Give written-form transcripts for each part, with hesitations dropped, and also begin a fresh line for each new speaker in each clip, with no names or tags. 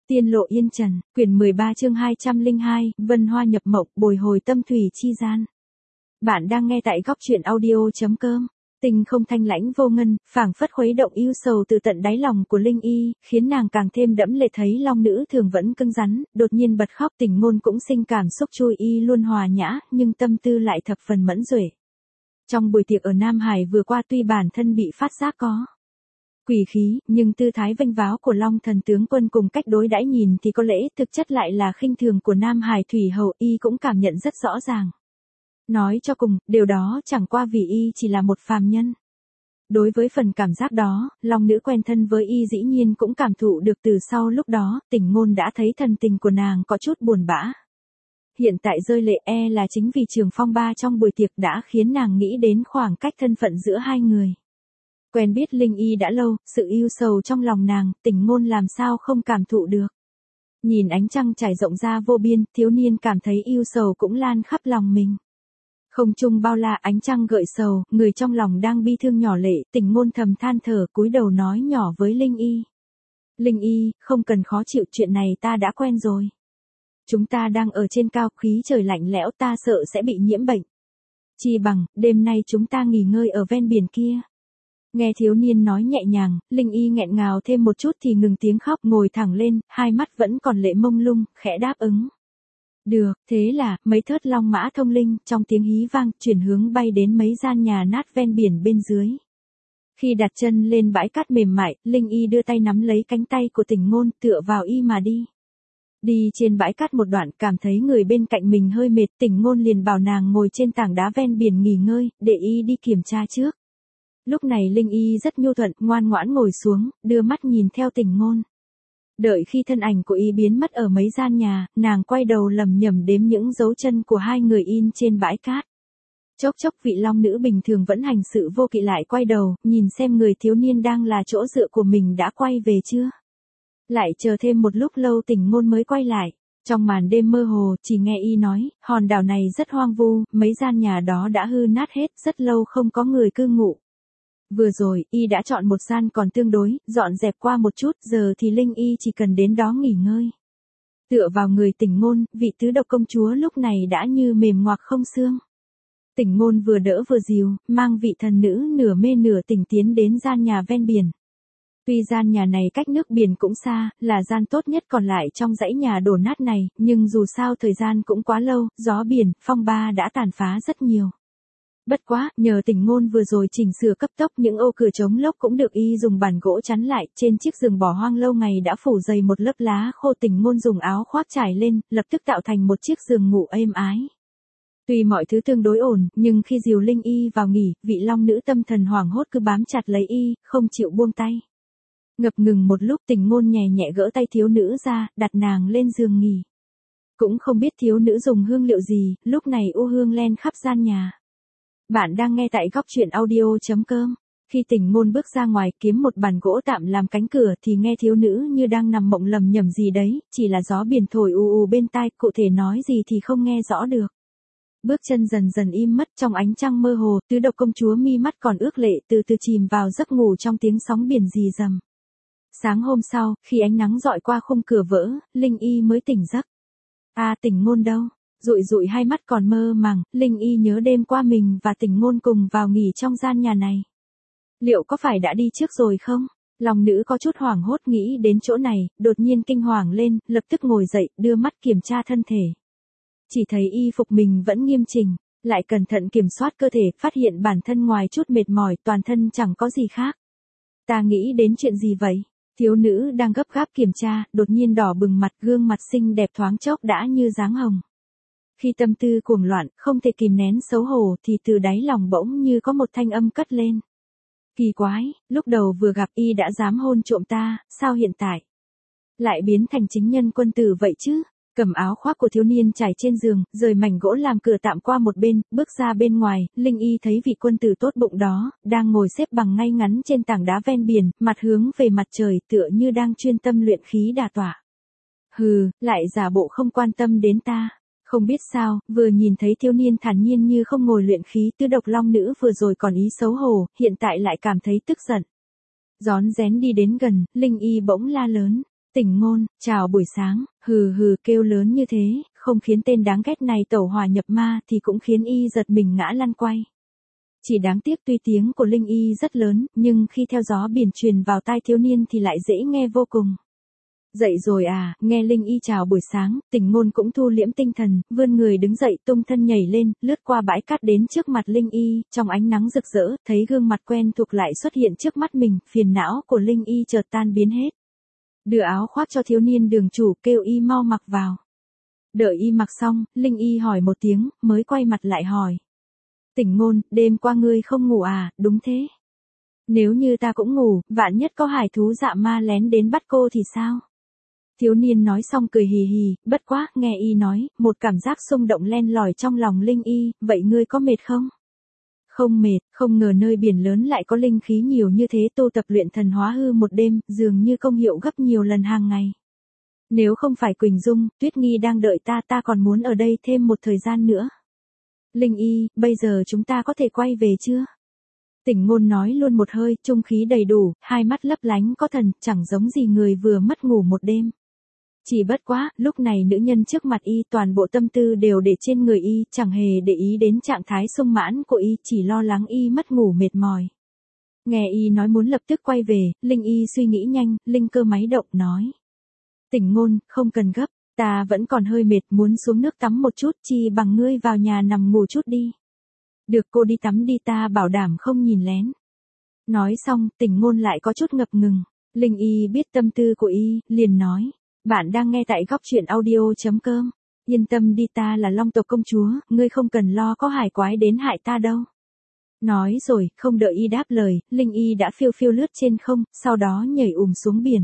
Tiên lộ yên trần, quyển 13 chương 202, Vân Hoa nhập mộng, bồi hồi tâm thủy chi gian. Bạn đang nghe tại góc truyện audio.com. Tình không thanh lãnh vô ngân, phảng phất khuấy động yêu sầu từ tận đáy lòng của Linh Y, khiến nàng càng thêm đẫm lệ. Thấy long nữ thường vẫn cứng rắn, đột nhiên bật khóc. Tình ngôn cũng sinh cảm xúc, chui y luôn hòa nhã, nhưng tâm tư lại thập phần mẫn duệ. Trong buổi tiệc ở Nam Hải vừa qua, tuy bản thân bị phát giác có quỷ khí, nhưng tư thái vênh váo của Long Thần tướng quân cùng cách đối đãi nhìn thì có lẽ thực chất lại là khinh thường của Nam Hải thủy hầu, y cũng cảm nhận rất rõ ràng. Nói cho cùng, điều đó chẳng qua vì y chỉ là một phàm nhân. Đối với phần cảm giác đó, Long nữ quen thân với y dĩ nhiên cũng cảm thụ được. Từ sau lúc đó, Tình ngôn đã thấy thần tình của nàng có chút buồn bã. Hiện tại rơi lệ là chính vì trường phong ba trong buổi tiệc đã khiến nàng nghĩ đến khoảng cách thân phận giữa hai người. Quen biết Linh Y đã lâu, sự yêu sầu trong lòng nàng, Tình ngôn làm sao không cảm thụ được. Nhìn ánh trăng trải rộng ra vô biên, thiếu niên cảm thấy yêu sầu cũng lan khắp lòng mình. Không trung bao la, ánh trăng gợi sầu, người trong lòng đang bi thương nhỏ lệ. Tình ngôn thầm than thở, cúi đầu nói nhỏ với Linh Y. Linh Y, không cần khó chịu, chuyện này ta đã quen rồi. Chúng ta đang ở trên cao, khí trời lạnh lẽo, ta sợ sẽ bị nhiễm bệnh. Chi bằng, đêm nay chúng ta nghỉ ngơi ở ven biển kia. Nghe thiếu niên nói nhẹ nhàng, Linh Y nghẹn ngào thêm một chút thì ngừng tiếng khóc, ngồi thẳng lên, hai mắt vẫn còn lệ mông lung, khẽ đáp ứng. Được, thế là, mấy thớt long mã thông linh, trong tiếng hí vang, chuyển hướng bay đến mấy gian nhà nát ven biển bên dưới. Khi đặt chân lên bãi cát mềm mại, Linh Y đưa tay nắm lấy cánh tay của Tình ngôn, tựa vào y mà đi. Đi trên bãi cát một đoạn, cảm thấy người bên cạnh mình hơi mệt, Tình ngôn liền bảo nàng ngồi trên tảng đá ven biển nghỉ ngơi, để y đi kiểm tra trước. Lúc này Linh Y rất nhu thuận, ngoan ngoãn ngồi xuống, đưa mắt nhìn theo Tình ngôn. Đợi khi thân ảnh của y biến mất ở mấy gian nhà, nàng quay đầu lẩm nhẩm đếm những dấu chân của hai người in trên bãi cát. Chốc chốc vị long nữ bình thường vẫn hành sự vô kỵ lại quay đầu, nhìn xem người thiếu niên đang là chỗ dựa của mình đã quay về chưa. Lại chờ thêm một lúc lâu Tình ngôn mới quay lại. Trong màn đêm mơ hồ, chỉ nghe y nói, hòn đảo này rất hoang vu, mấy gian nhà đó đã hư nát hết, rất lâu không có người cư ngụ. Vừa rồi, y đã chọn một gian còn tương đối, dọn dẹp qua một chút, giờ thì Linh Y chỉ cần đến đó nghỉ ngơi. Tựa vào người Tình ngôn, vị tứ độc công chúa lúc này đã như mềm ngoạc không xương. Tình ngôn vừa đỡ vừa dìu, mang vị thần nữ nửa mê nửa tỉnh tiến đến gian nhà ven biển. Tuy gian nhà này cách nước biển cũng xa, là gian tốt nhất còn lại trong dãy nhà đổ nát này, nhưng dù sao thời gian cũng quá lâu, gió biển, phong ba đã tàn phá rất nhiều. Bất quá, nhờ Tình ngôn vừa rồi chỉnh sửa cấp tốc, những ô cửa chống lốc cũng được y dùng bản gỗ chắn lại. Trên chiếc giường bỏ hoang lâu ngày đã phủ dày một lớp lá khô, Tình ngôn dùng áo khoác trải lên, lập tức tạo thành một chiếc giường ngủ êm ái. Tuy mọi thứ tương đối ổn, nhưng khi dìu Linh Y vào nghỉ, vị long nữ tâm thần hoảng hốt cứ bám chặt lấy y, không chịu buông tay. Ngập ngừng một lúc, Tình ngôn nhẹ nhẹ gỡ tay thiếu nữ ra, đặt nàng lên giường nghỉ. Cũng không biết thiếu nữ dùng hương liệu gì, lúc này u hương len khắp gian nhà. Bạn đang nghe tại góc truyện audio.com. Khi Tình ngôn bước ra ngoài kiếm một bàn gỗ tạm làm cánh cửa thì nghe thiếu nữ như đang nằm mộng lầm nhầm gì đấy, chỉ là gió biển thổi ù ù bên tai, cụ thể nói gì thì không nghe rõ được. Bước chân dần dần im mất trong ánh trăng mơ hồ, tứ độc công chúa mi mắt còn ước lệ từ từ chìm vào giấc ngủ trong tiếng sóng biển rì rầm. Sáng hôm sau, khi ánh nắng dọi qua khung cửa vỡ, Linh Y mới tỉnh giấc. Tình ngôn đâu? Dụi dụi hai mắt còn mơ màng, Linh Y nhớ đêm qua mình và Tình ngôn cùng vào nghỉ trong gian nhà này. Liệu có phải đã đi trước rồi không? Lòng nữ có chút hoảng hốt nghĩ đến chỗ này, đột nhiên kinh hoàng lên, lập tức ngồi dậy, đưa mắt kiểm tra thân thể. Chỉ thấy y phục mình vẫn nghiêm chỉnh, lại cẩn thận kiểm soát cơ thể, phát hiện bản thân ngoài chút mệt mỏi, toàn thân chẳng có gì khác. Ta nghĩ đến chuyện gì vậy? Thiếu nữ đang gấp gáp kiểm tra, đột nhiên đỏ bừng mặt, gương mặt xinh đẹp thoáng chốc đã như dáng hồng. Khi tâm tư cuồng loạn, không thể kìm nén xấu hổ thì từ đáy lòng bỗng như có một thanh âm cất lên. Kỳ quái, lúc đầu vừa gặp y đã dám hôn trộm ta, sao hiện tại lại biến thành chính nhân quân tử vậy chứ? Cầm áo khoác của thiếu niên trải trên giường, rời mảnh gỗ làm cửa tạm qua một bên, bước ra bên ngoài, Linh Y thấy vị quân tử tốt bụng đó, đang ngồi xếp bằng ngay ngắn trên tảng đá ven biển, mặt hướng về mặt trời, tựa như đang chuyên tâm luyện khí đả tọa. Hừ, lại giả bộ không quan tâm đến ta. Không biết sao, vừa nhìn thấy thiếu niên thản nhiên như không ngồi luyện khí, tứ độc long nữ vừa rồi còn ý xấu hổ, hiện tại lại cảm thấy tức giận. Rón rén đi đến gần, Linh Y bỗng la lớn. Tỉnh Ngôn, chào buổi sáng, hừ hừ kêu lớn như thế, không khiến tên đáng ghét này tẩu hỏa nhập ma thì cũng khiến y giật mình ngã lăn quay. Chỉ đáng tiếc tuy tiếng của Linh Y rất lớn, nhưng khi theo gió biển truyền vào tai thiếu niên thì lại dễ nghe vô cùng. Dậy rồi à, nghe Linh Y chào buổi sáng, Tỉnh Ngôn cũng thu liễm tinh thần, vươn người đứng dậy tung thân nhảy lên, lướt qua bãi cát đến trước mặt Linh Y, trong ánh nắng rực rỡ, thấy gương mặt quen thuộc lại xuất hiện trước mắt mình, phiền não của Linh Y chợt tan biến hết. Đưa áo khoác cho thiếu niên đường chủ kêu y mau mặc vào. Đợi y mặc xong, Linh Y hỏi một tiếng, mới quay mặt lại hỏi. Tỉnh Ngôn, đêm qua ngươi không ngủ à, đúng thế. Nếu như ta cũng ngủ, vạn nhất có hải thú dạ ma lén đến bắt cô thì sao? Thiếu niên nói xong cười hì hì, bất quá, nghe y nói, một cảm giác xung động len lỏi trong lòng Linh Y, vậy ngươi có mệt không? Không mệt, không ngờ nơi biển lớn lại có linh khí nhiều như thế, tu tập luyện thần hóa hư một đêm, dường như công hiệu gấp nhiều lần hàng ngày. Nếu không phải Quỳnh Dung, Tuyết Nghi đang đợi ta còn muốn ở đây thêm một thời gian nữa. Linh Y, bây giờ chúng ta có thể quay về chưa? Tỉnh Ngôn nói luôn một hơi, trung khí đầy đủ, hai mắt lấp lánh có thần, chẳng giống gì người vừa mất ngủ một đêm. Chỉ bất quá, lúc này nữ nhân trước mặt y toàn bộ tâm tư đều để trên người y, chẳng hề để ý đến trạng thái sung mãn của y, chỉ lo lắng y mất ngủ mệt mỏi. Nghe y nói muốn lập tức quay về, Linh Y suy nghĩ nhanh, linh cơ máy động nói. Tỉnh Ngôn, không cần gấp, ta vẫn còn hơi mệt, muốn xuống nước tắm một chút, chi bằng ngươi vào nhà nằm ngủ chút đi. Được, cô đi tắm đi, ta bảo đảm không nhìn lén. Nói xong, Tỉnh Ngôn lại có chút ngập ngừng. Linh Y biết tâm tư của y, liền nói. Bạn đang nghe tại góc truyện audio.com. Yên tâm đi, ta là Long tộc công chúa, ngươi không cần lo có hải quái đến hại ta đâu. Nói rồi, không đợi y đáp lời, Linh Y đã phiêu phiêu lướt trên không, sau đó nhảy xuống biển.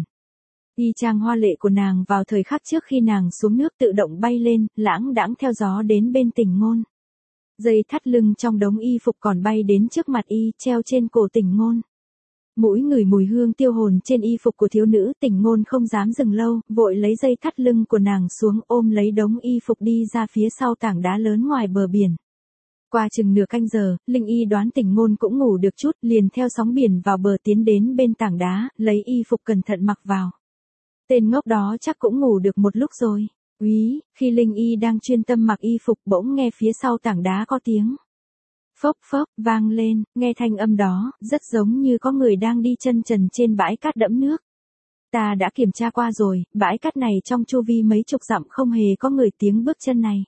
Y chang hoa lệ của nàng vào thời khắc trước khi nàng xuống nước tự động bay lên, lãng đãng theo gió đến bên Tỉnh Ngôn. Dây thắt lưng trong đống y phục còn bay đến trước mặt y, treo trên cổ Tỉnh Ngôn. Mũi người mùi hương tiêu hồn trên y phục của thiếu nữ, Tỉnh Ngôn không dám dừng lâu, vội lấy dây thắt lưng của nàng xuống, ôm lấy đống y phục đi ra phía sau tảng đá lớn ngoài bờ biển. Qua chừng nửa canh giờ, Linh Y đoán Tỉnh Ngôn cũng ngủ được chút, liền theo sóng biển vào bờ tiến đến bên tảng đá, lấy y phục cẩn thận mặc vào. Tên ngốc đó chắc cũng ngủ được một lúc rồi. Úy, khi Linh Y đang chuyên tâm mặc y phục bỗng nghe phía sau tảng đá có tiếng. Phốc phốc, vang lên, nghe thanh âm đó, rất giống như có người đang đi chân trần trên bãi cát đẫm nước. Ta đã kiểm tra qua rồi, bãi cát này trong chu vi mấy chục dặm không hề có người tiếng bước chân này.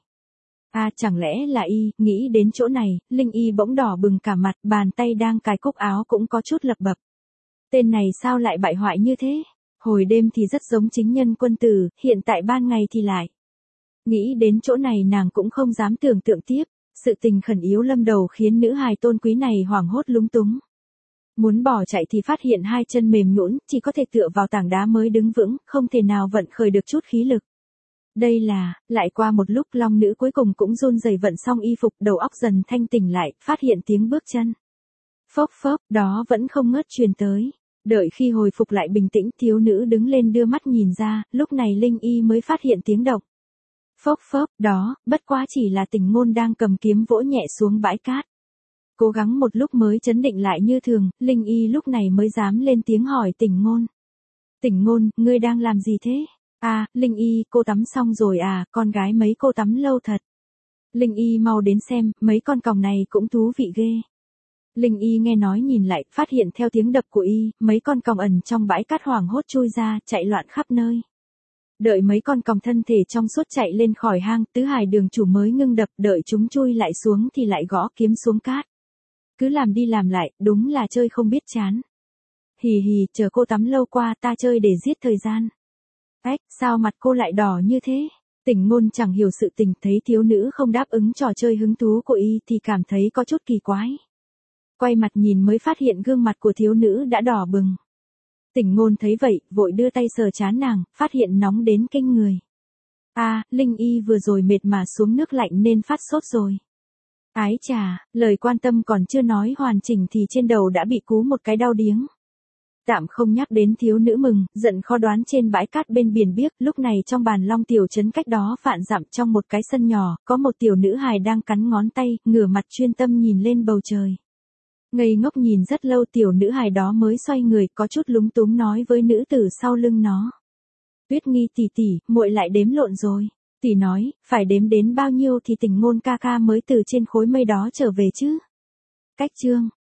À, chẳng lẽ là y, nghĩ đến chỗ này, Linh Y bỗng đỏ bừng cả mặt, bàn tay đang cài cúc áo cũng có chút lập bập. Tên này sao lại bại hoại như thế? Hồi đêm thì rất giống chính nhân quân tử, hiện tại ban ngày thì lại. Nghĩ đến chỗ này nàng cũng không dám tưởng tượng tiếp, sự tình khẩn yếu lâm đầu khiến nữ hài tôn quý này hoảng hốt lúng túng. Muốn bỏ chạy thì phát hiện hai chân mềm nhũn, chỉ có thể tựa vào tảng đá mới đứng vững, không thể nào vận khởi được chút khí lực. Đây là, lại qua một lúc long nữ cuối cùng cũng run rẩy vận xong y phục, đầu óc dần thanh tỉnh lại, phát hiện tiếng bước chân. Phốc phốc, đó vẫn không ngớt truyền tới. Đợi khi hồi phục lại bình tĩnh, thiếu nữ đứng lên đưa mắt nhìn ra, lúc này Linh Y mới phát hiện tiếng động. Phốc phốc, đó, bất quá chỉ là Tỉnh Ngôn đang cầm kiếm vỗ nhẹ xuống bãi cát. Cố gắng một lúc mới trấn định lại như thường, Linh Y lúc này mới dám lên tiếng hỏi Tỉnh Ngôn. Tỉnh Ngôn, ngươi đang làm gì thế? À, Linh Y, cô tắm xong rồi à, con gái mấy cô tắm lâu thật. Linh Y mau đến xem, mấy con còng này cũng thú vị ghê. Linh Y nghe nói nhìn lại, phát hiện theo tiếng đập của y, mấy con còng ẩn trong bãi cát hoảng hốt chui ra, chạy loạn khắp nơi. Đợi mấy con còng thân thể trong suốt chạy lên khỏi hang, tứ hải đường chủ mới ngưng đập, đợi chúng chui lại xuống thì lại gõ kiếm xuống cát. Cứ làm đi làm lại, đúng là chơi không biết chán. Hì hì, chờ cô tắm lâu qua, ta chơi để giết thời gian. Ếch, sao mặt cô lại đỏ như thế? Tỉnh Ngôn chẳng hiểu sự tình, thấy thiếu nữ không đáp ứng trò chơi hứng thú của y thì cảm thấy có chút kỳ quái. Quay mặt nhìn mới phát hiện gương mặt của thiếu nữ đã đỏ bừng. Tỉnh Ngôn thấy vậy, vội đưa tay sờ trán nàng, phát hiện nóng đến kinh người. À, Linh Y vừa rồi mệt mà xuống nước lạnh nên phát sốt rồi. Ái chà, lời quan tâm còn chưa nói hoàn chỉnh thì trên đầu đã bị cú một cái đau điếng. Tạm không nhắc đến thiếu nữ mừng, giận khó đoán trên bãi cát bên biển biếc, lúc này trong bàn long tiểu trấn cách đó vạn dặm trong một cái sân nhỏ, có một tiểu nữ hài đang cắn ngón tay, ngửa mặt chuyên tâm nhìn lên bầu trời. Ngây ngốc nhìn rất lâu tiểu nữ hài đó mới xoay người có chút lúng túng nói với nữ tử sau lưng nó. Tuyết Nghi tỷ tỷ, muội lại đếm lộn rồi. Tỷ nói, phải đếm đến bao nhiêu thì Tình Ngôn ca ca mới từ trên khối mây đó trở về chứ? Cách chương